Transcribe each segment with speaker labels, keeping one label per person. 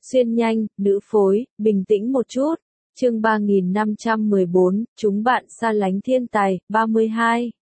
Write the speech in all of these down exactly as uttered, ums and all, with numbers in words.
Speaker 1: Xuyên nhanh, nữ phối, bình tĩnh một chút. Chương ba nghìn năm trăm mười bốn, chúng bạn xa lánh thiên tài, ba mươi hai.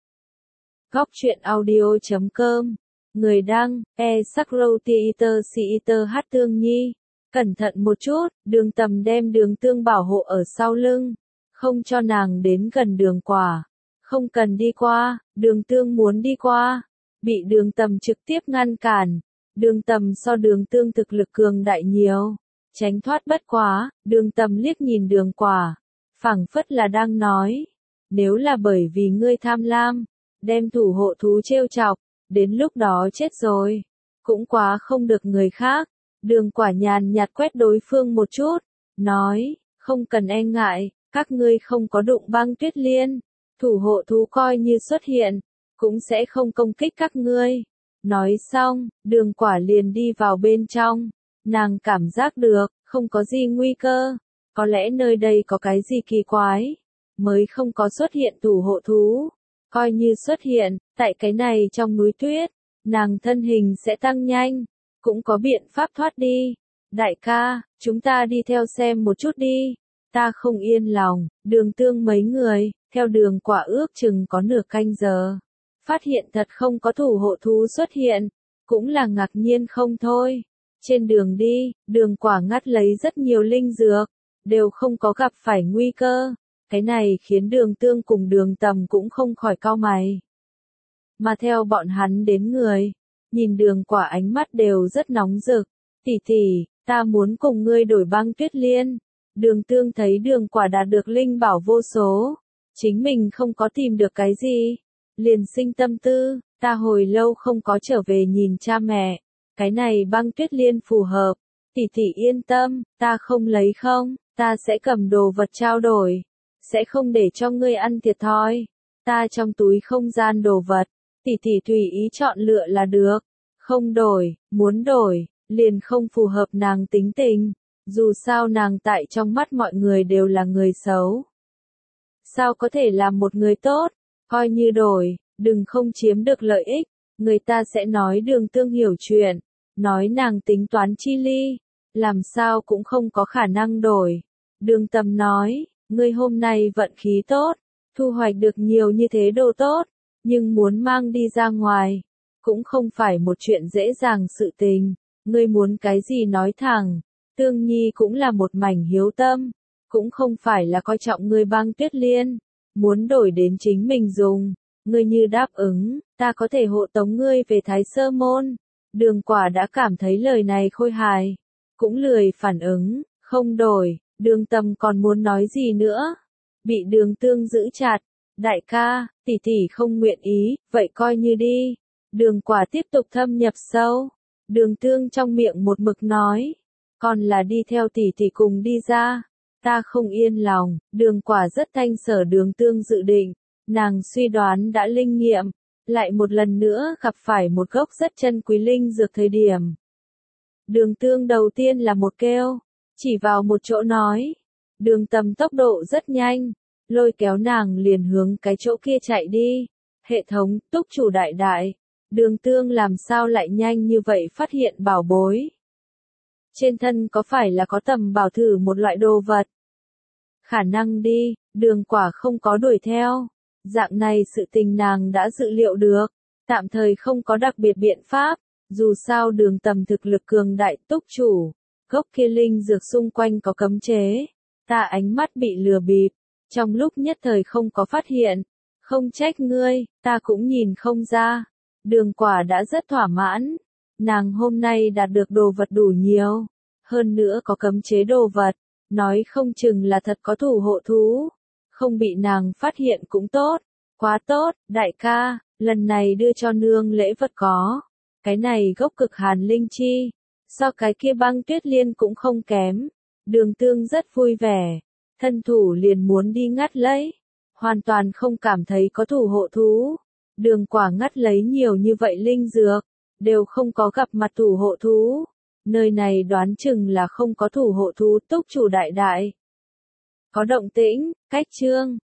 Speaker 1: Góc truyện audio chấm com. Người đăng, e Sakro Theater Theater hát Tương Nhi. Cẩn thận một chút, Đường Tầm đem Đường Tương bảo hộ ở sau lưng. Không cho nàng đến gần Đường Quả. Không cần đi qua, Đường Tương muốn đi qua. Bị Đường Tầm trực tiếp ngăn cản. Đường Tầm so Đường Tương thực lực cường đại nhiều. Tránh thoát bất quá, Đường Tầm liếc nhìn Đường Quả. Phảng phất là đang nói. Nếu là bởi vì ngươi tham lam, đem thủ hộ thú trêu chọc, đến lúc đó chết rồi. Cũng quá không được người khác. Đường Quả nhàn nhạt quét đối phương một chút. Nói, không cần e ngại, các ngươi không có đụng băng tuyết liên. Thủ hộ thú coi như xuất hiện, cũng sẽ không công kích các ngươi. Nói xong, Đường Quả liền đi vào bên trong. Nàng cảm giác được, không có gì nguy cơ. Có lẽ nơi đây có cái gì kỳ quái, mới không có xuất hiện thủ hộ thú. Coi như xuất hiện, tại cái này trong núi tuyết, nàng thân hình sẽ tăng nhanh, cũng có biện pháp thoát đi. Đại ca, chúng ta đi theo xem một chút đi. Ta không yên lòng. Đường Tương mấy người, theo Đường Quả ước chừng có nửa canh giờ. Phát hiện thật không có thủ hộ thú xuất hiện, cũng là ngạc nhiên không thôi. Trên đường đi, Đường Quả ngắt lấy rất nhiều linh dược, đều không có gặp phải nguy cơ. Cái này khiến Đường Tương cùng Đường Tầm cũng không khỏi cau mày. Mà theo bọn hắn đến người, nhìn Đường Quả ánh mắt đều rất nóng rực. Tỷ tỷ, ta muốn cùng ngươi đổi băng tuyết liên. Đường Tương thấy Đường Quả đạt được linh bảo vô số, chính mình không có tìm được cái gì, liền sinh tâm tư. Ta hồi lâu không có trở về nhìn cha mẹ. Cái này băng tuyết liên phù hợp. Tỷ tỷ yên tâm, ta không lấy không, ta sẽ cầm đồ vật trao đổi. Sẽ không để cho ngươi ăn thiệt thòi. Ta trong túi không gian đồ vật. Tỷ tỷ tùy ý chọn lựa là được. Không đổi, muốn đổi, liền không phù hợp nàng tính tình. Dù sao nàng tại trong mắt mọi người đều là người xấu. Sao có thể làm một người tốt? Coi như đổi, đừng không chiếm được lợi ích. Người ta sẽ nói Đường Tương hiểu chuyện. Nói nàng tính toán chi ly, làm sao cũng không có khả năng đổi. Đường Tầm nói, ngươi hôm nay vận khí tốt, thu hoạch được nhiều như thế đồ tốt, nhưng muốn mang đi ra ngoài, cũng không phải một chuyện dễ dàng sự tình. Ngươi muốn cái gì nói thẳng. Tương Nhi cũng là một mảnh hiếu tâm, cũng không phải là coi trọng ngươi băng tuyết liên, muốn đổi đến chính mình dùng. Ngươi như đáp ứng, ta có thể hộ tống ngươi về Thái Sơ Môn. Đường Quả đã cảm thấy lời này khôi hài, cũng lười phản ứng, không đổi. Đường Tầm còn muốn nói gì nữa, bị Đường Tương giữ chặt. Đại ca, tỷ tỷ không nguyện ý, vậy coi như đi. Đường Quả tiếp tục thâm nhập sâu. Đường Tương trong miệng một mực nói, còn là đi theo tỷ tỷ cùng đi ra. Ta không yên lòng. Đường Quả rất thanh sở Đường Tương dự định, nàng suy đoán đã linh nghiệm. Lại một lần nữa gặp phải một gốc rất chân quý linh dược thời điểm. Đường Tương đầu tiên là một kêu, chỉ vào một chỗ nói. Đường Tầm tốc độ rất nhanh, lôi kéo nàng liền hướng cái chỗ kia chạy đi. Hệ thống, túc chủ đại đại. Đường Tương làm sao lại nhanh như vậy phát hiện bảo bối? Trên thân có phải là có tầm bảo thử một loại đồ vật? Khả năng đi. Đường Quả không có đuổi theo. Dạng này sự tình nàng đã dự liệu được, tạm thời không có đặc biệt biện pháp. Dù sao Đường Tầm thực lực cường đại. Túc chủ, gốc kia linh dược xung quanh có cấm chế. Ta ánh mắt bị lừa bịp, trong lúc nhất thời không có phát hiện. Không trách ngươi, ta cũng nhìn không ra. Đường Quả đã rất thỏa mãn. Nàng hôm nay đạt được đồ vật đủ nhiều, hơn nữa có cấm chế đồ vật, nói không chừng là thật có thủ hộ thú. Không bị nàng phát hiện cũng tốt. Quá tốt, đại ca, lần này đưa cho nương lễ vật có. Cái này gốc cực hàn linh chi, so cái kia băng tuyết liên cũng không kém. Đường Tương rất vui vẻ, thân thủ liền muốn đi ngắt lấy. Hoàn toàn không cảm thấy có thủ hộ thú. Đường Quả ngắt lấy nhiều như vậy linh dược, đều không có gặp mặt thủ hộ thú. Nơi này đoán chừng là không có thủ hộ thú. Túc chủ đại đại. Có động tĩnh, cách chương.